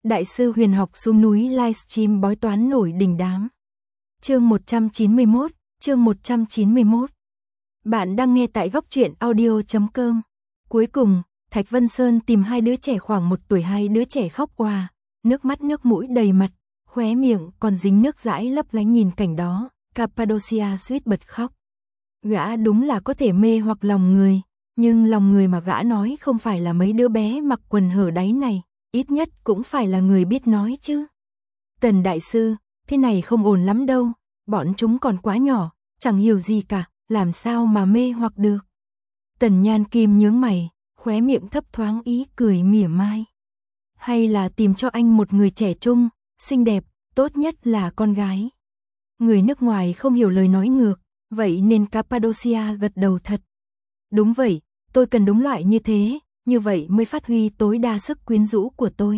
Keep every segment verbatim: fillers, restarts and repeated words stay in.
Đại sư huyền học xuống núi livestream bói toán nổi đình đám. Chương một trăm chín mươi mốt, chương một trăm chín mươi mốt. Bạn đang nghe tại góc truyện audio chấm com. Cuối cùng, Thạch Vân Sơn tìm hai đứa trẻ khoảng một tuổi, hai đứa trẻ khóc òa, nước mắt nước mũi đầy mặt, khóe miệng còn dính nước dãi lấp lánh. Nhìn cảnh đó, Cappadocia suýt bật khóc. Gã đúng là có thể mê hoặc lòng người, nhưng lòng người mà gã nói không phải là mấy đứa bé mặc quần hở đáy này, ít nhất cũng phải là người biết nói chứ. Tần đại sư, thế này không ổn lắm đâu, bọn chúng còn quá nhỏ, chẳng hiểu gì cả, làm sao mà mê hoặc được. Tần Nhan Kim nhướng mày, khóe miệng thấp thoáng ý cười mỉa mai. Hay là tìm cho anh một người trẻ trung, xinh đẹp, tốt nhất là con gái. Người nước ngoài không hiểu lời nói ngược, vậy nên Cappadocia gật đầu thật. Đúng vậy, tôi cần đúng loại như thế, như vậy mới phát huy tối đa sức quyến rũ của tôi.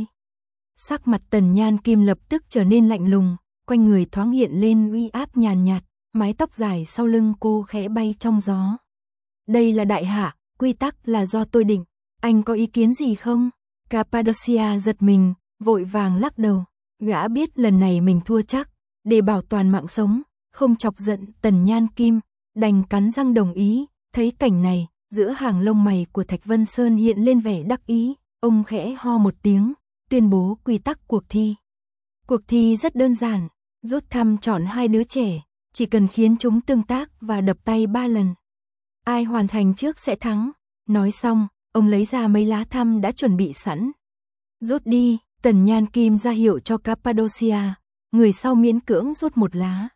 Sắc mặt Tần Nhan Kim lập tức trở nên lạnh lùng, quanh người thoáng hiện lên uy áp nhàn nhạt, mái tóc dài sau lưng cô khẽ bay trong gió. Đây là đại hạ, quy tắc là do tôi định, anh có ý kiến gì không? Cappadocia giật mình, vội vàng lắc đầu, gã biết lần này mình thua chắc, để bảo toàn mạng sống, không chọc giận Tần Nhan Kim, đành cắn răng đồng ý. Thấy cảnh này, giữa hàng lông mày của Thạch Vân Sơn hiện lên vẻ đắc ý, ông khẽ ho một tiếng, tuyên bố quy tắc cuộc thi. Cuộc thi rất đơn giản, rút thăm chọn hai đứa trẻ, chỉ cần khiến chúng tương tác và đập tay ba lần. Ai hoàn thành trước sẽ thắng. Nói xong, ông lấy ra mấy lá thăm đã chuẩn bị sẵn. Rút đi, Tần Nhan Kim ra hiệu cho Cappadocia, người sau miễn cưỡng rút một lá.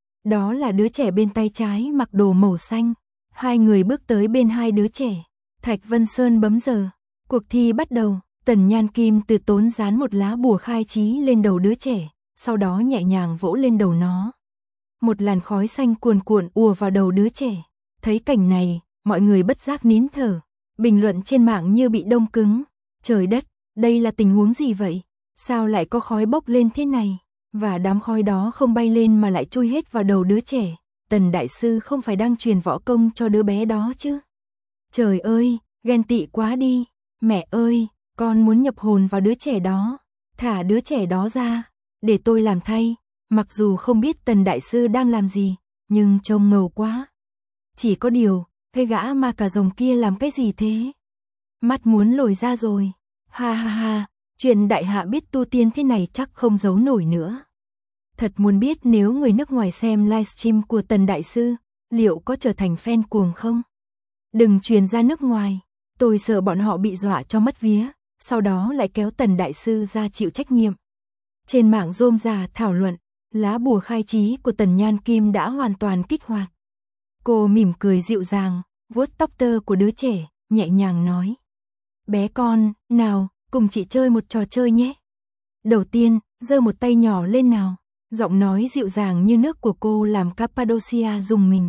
Đó là đứa trẻ bên tay trái mặc đồ màu xanh. Hai người bước tới bên hai đứa trẻ. Thạch Vân Sơn bấm giờ. Cuộc thi bắt đầu. Tần Nhan Kim từ tốn dán một lá bùa khai trí lên đầu đứa trẻ, sau đó nhẹ nhàng vỗ lên đầu nó. Một làn khói xanh cuồn cuộn ùa vào đầu đứa trẻ. Thấy cảnh này, mọi người bất giác nín thở. Bình luận trên mạng như bị đông cứng. Trời đất, đây là tình huống gì vậy? Sao lại có khói bốc lên thế này? Và đám khói đó không bay lên mà lại chui hết vào đầu đứa trẻ. Tần đại sư không phải đang truyền võ công cho đứa bé đó chứ? Trời ơi, ghen tị quá đi. Mẹ ơi, con muốn nhập hồn vào đứa trẻ đó. Thả đứa trẻ đó ra, để tôi làm thay. Mặc dù không biết Tần đại sư đang làm gì, nhưng trông ngầu quá. Chỉ có điều, cái gã ma cà rồng kia làm cái gì thế? Mắt muốn lồi ra rồi. Ha ha ha, chuyện đại hạ biết tu tiên thế này chắc không giấu nổi nữa. Thật muốn biết nếu người nước ngoài xem livestream của Tần đại sư, liệu có trở thành fan cuồng không? Đừng truyền ra nước ngoài, tôi sợ bọn họ bị dọa cho mất vía, sau đó lại kéo Tần đại sư ra chịu trách nhiệm. Trên mạng rôm rà thảo luận, lá bùa khai trí của Tần Nhan Kim đã hoàn toàn kích hoạt. Cô mỉm cười dịu dàng, vuốt tóc tơ của đứa trẻ, nhẹ nhàng nói. Bé con, nào, cùng chị chơi một trò chơi nhé. Đầu tiên, giơ một tay nhỏ lên nào. Giọng nói dịu dàng như nước của cô làm Cappadocia rùng mình.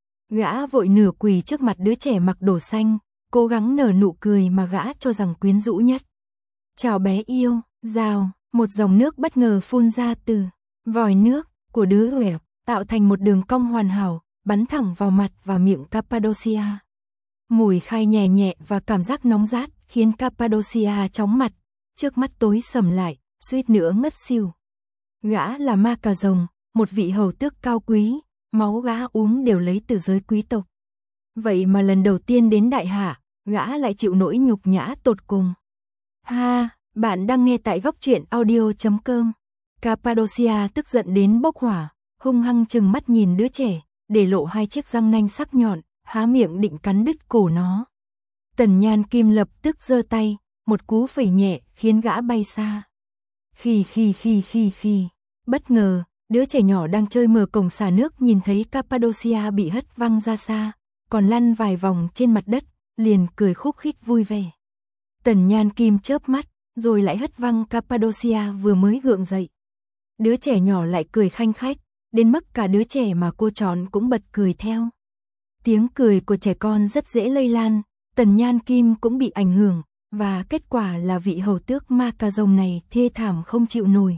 Gã vội nửa quỳ trước mặt đứa trẻ mặc đồ xanh, cố gắng nở nụ cười mà gã cho rằng quyến rũ nhất. Chào bé yêu, rào, một dòng nước bất ngờ phun ra từ vòi nước của đứa trẻ, tạo thành một đường cong hoàn hảo, bắn thẳng vào mặt và miệng Cappadocia. Mùi khai nhẹ nhẹ và cảm giác nóng rát khiến Cappadocia chóng mặt, trước mắt tối sầm lại, suýt nữa ngất xỉu. Gã là ma cà rồng, một vị hầu tước cao quý, máu gã uống đều lấy từ giới quý tộc. Vậy mà lần đầu tiên đến đại hạ, gã lại chịu nỗi nhục nhã tột cùng. Ha, bạn đang nghe tại góc truyện audio chấm com. Cappadocia tức giận đến bốc hỏa, hung hăng trừng mắt nhìn đứa trẻ, để lộ hai chiếc răng nanh sắc nhọn, há miệng định cắn đứt cổ nó. Tần Nhan Kim lập tức giơ tay, một cú phẩy nhẹ khiến gã bay xa. Khì khì khì khì khì. Bất ngờ, đứa trẻ nhỏ đang chơi mở cổng xả nước nhìn thấy Cappadocia bị hất văng ra xa, còn lăn vài vòng trên mặt đất, liền cười khúc khích vui vẻ. Tần Nhan Kim chớp mắt, rồi lại hất văng Cappadocia vừa mới gượng dậy. Đứa trẻ nhỏ lại cười khanh khách, đến mức cả đứa trẻ mà cô chọn cũng bật cười theo. Tiếng cười của trẻ con rất dễ lây lan, Tần Nhan Kim cũng bị ảnh hưởng. Và kết quả là vị hầu tước ma cà rồng này thê thảm không chịu nổi.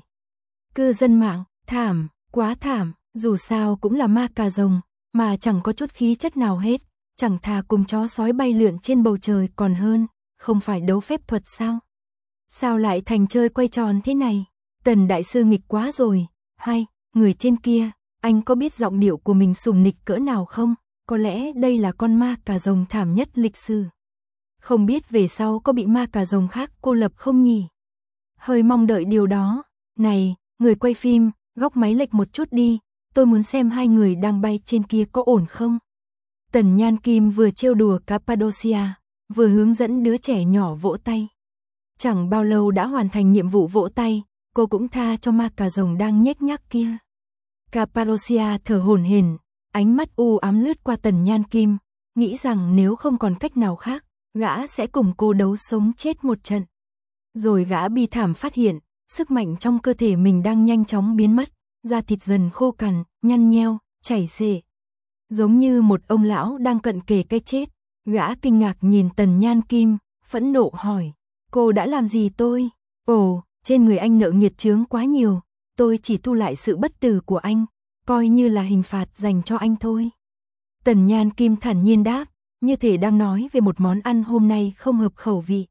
Cư dân mạng, thảm, quá thảm, dù sao cũng là ma cà rồng, mà chẳng có chút khí chất nào hết, chẳng thà cùng chó sói bay lượn trên bầu trời còn hơn, không phải đấu phép thuật sao? Sao lại thành chơi quay tròn thế này? Tần đại sư nghịch quá rồi. Hay, người trên kia, anh có biết giọng điệu của mình sùng nịch cỡ nào không? Có lẽ đây là con ma cà rồng thảm nhất lịch sử. Không biết về sau có bị ma cà rồng khác cô lập không nhỉ? Hơi mong đợi điều đó. Này, người quay phim, góc máy lệch một chút đi, tôi muốn xem hai người đang bay trên kia có ổn không? Tần Nhan Kim vừa trêu đùa Cappadocia, vừa hướng dẫn đứa trẻ nhỏ vỗ tay. Chẳng bao lâu đã hoàn thành nhiệm vụ vỗ tay, cô cũng tha cho ma cà rồng đang nhếch nhác kia. Cappadocia thở hổn hển, ánh mắt u ám lướt qua Tần Nhan Kim, nghĩ rằng nếu không còn cách nào khác, gã sẽ cùng cô đấu sống chết một trận. Rồi gã bi thảm phát hiện, sức mạnh trong cơ thể mình đang nhanh chóng biến mất, da thịt dần khô cằn, nhăn nheo, chảy xệ. Giống như một ông lão đang cận kề cái chết, gã kinh ngạc nhìn Tần Nhan Kim, phẫn nộ hỏi, cô đã làm gì tôi? Ồ, trên người anh nợ nghiệt chướng quá nhiều, tôi chỉ thu lại sự bất tử của anh, coi như là hình phạt dành cho anh thôi. Tần Nhan Kim thản nhiên đáp, như thể đang nói về một món ăn hôm nay không hợp khẩu vị.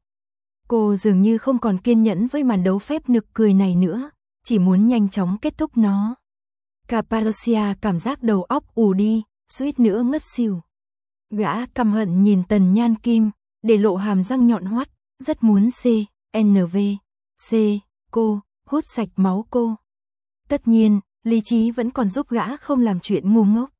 Cô dường như không còn kiên nhẫn với màn đấu phép nực cười này nữa, chỉ muốn nhanh chóng kết thúc nó. Cappadocia cảm giác đầu óc ù đi, suýt nữa ngất xỉu. Gã căm hận nhìn Tần Nhan Kim, để lộ hàm răng nhọn hoắt, rất muốn C, N V, C, cô, hút sạch máu cô. Tất nhiên, lý trí vẫn còn giúp gã không làm chuyện ngu ngốc.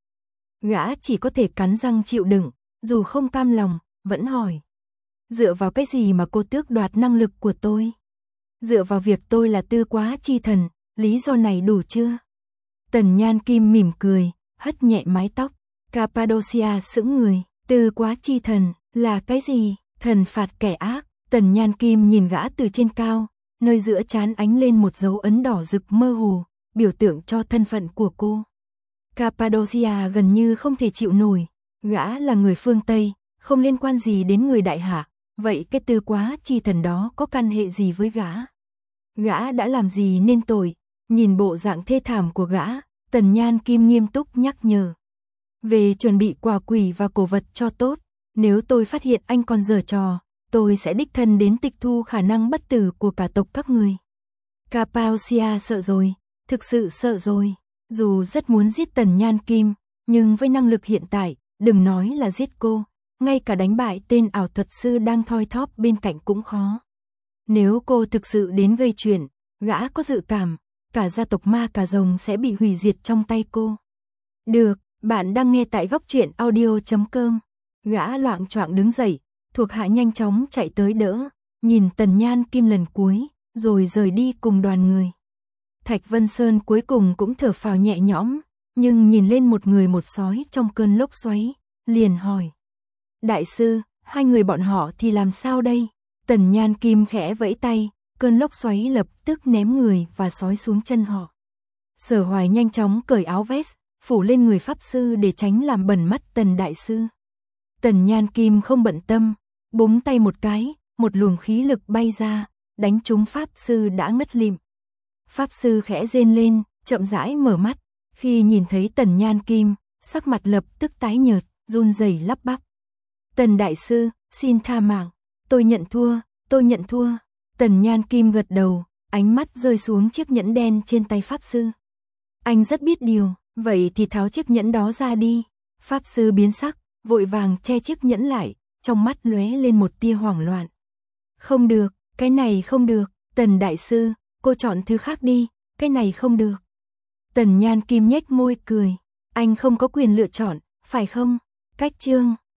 Gã chỉ có thể cắn răng chịu đựng, dù không cam lòng, vẫn hỏi. Dựa vào cái gì mà cô tước đoạt năng lực của tôi? Dựa vào việc tôi là tư quá chi thần, lý do này đủ chưa? Tần Nhan Kim mỉm cười, hất nhẹ mái tóc. Cappadocia sững người, tư quá chi thần, là cái gì? Thần phạt kẻ ác. Tần Nhan Kim nhìn gã từ trên cao, nơi giữa trán ánh lên một dấu ấn đỏ rực mơ hồ, biểu tượng cho thân phận của cô. Cappadocia gần như không thể chịu nổi, gã là người phương Tây, không liên quan gì đến người Đại Hạ, vậy cái tư quá chi thần đó có căn hệ gì với gã? Gã đã làm gì nên tội? Nhìn bộ dạng thê thảm của gã, Tần Nhan Kim nghiêm túc nhắc nhở. Về chuẩn bị quà quỷ và cổ vật cho tốt, nếu tôi phát hiện anh còn giở trò, tôi sẽ đích thân đến tịch thu khả năng bất tử của cả tộc các người. Cappadocia sợ rồi, thực sự sợ rồi, dù rất muốn giết Tần Nhan Kim, nhưng với năng lực hiện tại, đừng nói là giết cô, ngay cả đánh bại tên ảo thuật sư đang thoi thóp bên cạnh cũng khó. Nếu cô thực sự đến gây chuyện, gã có dự cảm, cả gia tộc ma cà rồng sẽ bị hủy diệt trong tay cô. Được, bạn đang nghe tại góc truyện audio chấm com. Gã loạng choạng đứng dậy, thuộc hạ nhanh chóng chạy tới đỡ, nhìn Tần Nhan Kim lần cuối, rồi rời đi cùng đoàn người. Thạch Vân Sơn cuối cùng cũng thở phào nhẹ nhõm, nhưng nhìn lên một người một sói trong cơn lốc xoáy, liền hỏi. Đại sư, hai người bọn họ thì làm sao đây? Tần Nhan Kim khẽ vẫy tay, cơn lốc xoáy lập tức ném người và sói xuống chân họ. Sở Hoài nhanh chóng cởi áo vest, phủ lên người pháp sư để tránh làm bẩn mắt Tần đại sư. Tần Nhan Kim không bận tâm, búng tay một cái, một luồng khí lực bay ra, đánh trúng pháp sư đã ngất lịm. Pháp sư khẽ rên lên, chậm rãi mở mắt, khi nhìn thấy Tần Nhan Kim, sắc mặt lập tức tái nhợt, run rẩy lắp bắp. Tần đại sư, xin tha mạng, tôi nhận thua, tôi nhận thua. Tần Nhan Kim gật đầu, ánh mắt rơi xuống chiếc nhẫn đen trên tay pháp sư. Anh rất biết điều, vậy thì tháo chiếc nhẫn đó ra đi. Pháp sư biến sắc, vội vàng che chiếc nhẫn lại, trong mắt lóe lên một tia hoảng loạn. Không được, cái này không được, Tần đại sư, cô chọn thứ khác đi, cái này không được. Tần Nhan Kim nhếch môi cười, anh không có quyền lựa chọn, phải không? Cách chương